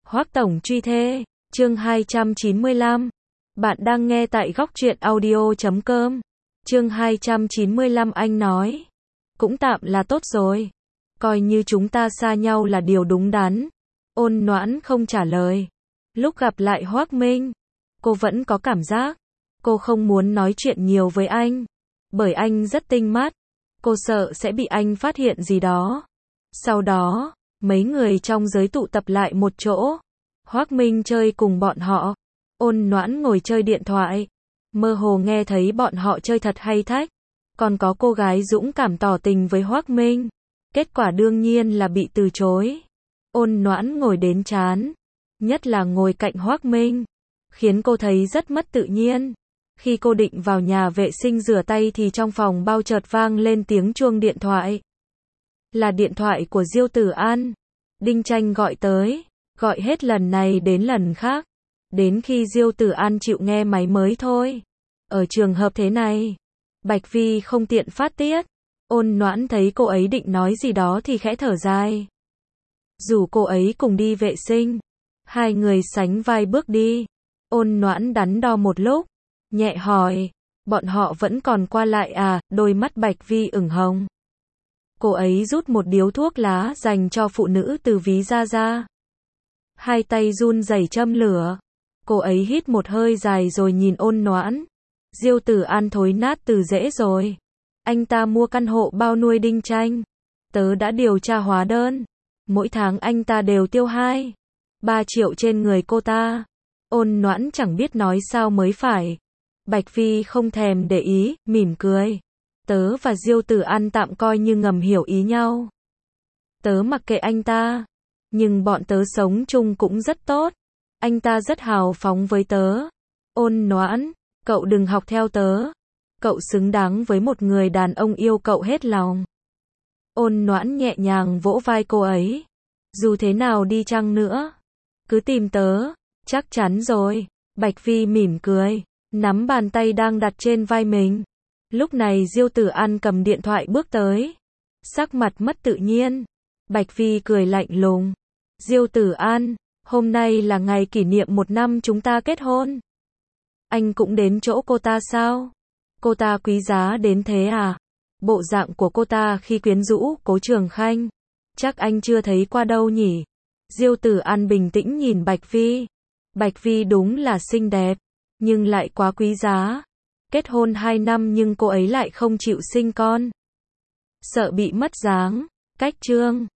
Hoắc tổng truy thê, chương 295. Bạn đang nghe tại góc truyện audio.com. Chương 295 anh nói. Cũng tạm là tốt rồi. Coi như chúng ta xa nhau là điều đúng đắn. Ôn Noãn không trả lời. Lúc gặp lại Hoắc Minh, cô vẫn có cảm giác. Cô không muốn nói chuyện nhiều với anh. Bởi anh rất tinh mắt. Cô sợ sẽ bị anh phát hiện gì đó. Sau đó, mấy người trong giới tụ tập lại một chỗ. Hoắc Minh chơi cùng bọn họ. Ôn Noãn ngồi chơi điện thoại. Mơ hồ nghe thấy bọn họ chơi thật hay thách. Còn có cô gái dũng cảm tỏ tình với Hoắc Minh. Kết quả đương nhiên là bị từ chối. Ôn Noãn ngồi đến chán. Nhất là ngồi cạnh Hoắc Minh. Khiến cô thấy rất mất tự nhiên. Khi cô định vào nhà vệ sinh rửa tay thì trong phòng bao chợt vang lên tiếng chuông điện thoại. Là điện thoại của Diêu Tử An. Đinh Tranh gọi tới. Gọi hết lần này đến lần khác. Đến khi Diêu Tử An chịu nghe máy mới thôi. Ở trường hợp thế này, Bạch Vi không tiện phát tiết. Ôn Noãn thấy cô ấy định nói gì đó thì khẽ thở dài. Rủ cô ấy cùng đi vệ sinh. Hai người sánh vai bước đi. Ôn Noãn đắn đo một lúc. Nhẹ hỏi. Bọn họ vẫn còn qua lại à? Đôi mắt Bạch Vi ửng hồng. Cô ấy rút một điếu thuốc lá dành cho phụ nữ từ ví ra. Hai tay run rẩy châm lửa. Cô ấy hít một hơi dài rồi nhìn Ôn Noãn. Diêu Tử An thối nát từ rễ rồi. Anh ta mua căn hộ bao nuôi Đinh Tranh. Tớ đã điều tra hóa đơn. Mỗi tháng anh ta đều tiêu 2-3 triệu trên người cô ta. Ôn Noãn chẳng biết nói sao mới phải. Bạch Vi không thèm để ý, mỉm cười. Tớ và Diêu Tử An tạm coi như ngầm hiểu ý nhau. Tớ mặc kệ anh ta. Nhưng bọn tớ sống chung cũng rất tốt. Anh ta rất hào phóng với tớ. Ôn Noãn, cậu đừng học theo tớ. Cậu xứng đáng với một người đàn ông yêu cậu hết lòng. Ôn Noãn nhẹ nhàng vỗ vai cô ấy. Dù thế nào đi chăng nữa, cứ tìm tớ. Chắc chắn rồi. Bạch Vi mỉm cười, nắm bàn tay đang đặt trên vai mình. Lúc này Diêu Tử An cầm điện thoại bước tới. Sắc mặt mất tự nhiên. Bạch Vi cười lạnh lùng. Diêu Tử An, hôm nay là ngày kỷ niệm 1 năm chúng ta kết hôn. Anh cũng đến chỗ cô ta sao? Cô ta quý giá đến thế à? Bộ dạng của cô ta khi quyến rũ Cố Trường Khanh. Chắc anh chưa thấy qua đâu nhỉ? Diêu Tử An bình tĩnh nhìn Bạch Vi. Bạch Vi đúng là xinh đẹp, nhưng lại quá quý giá. Kết hôn 2 năm nhưng cô ấy lại không chịu sinh con. Sợ bị mất dáng. Cách chương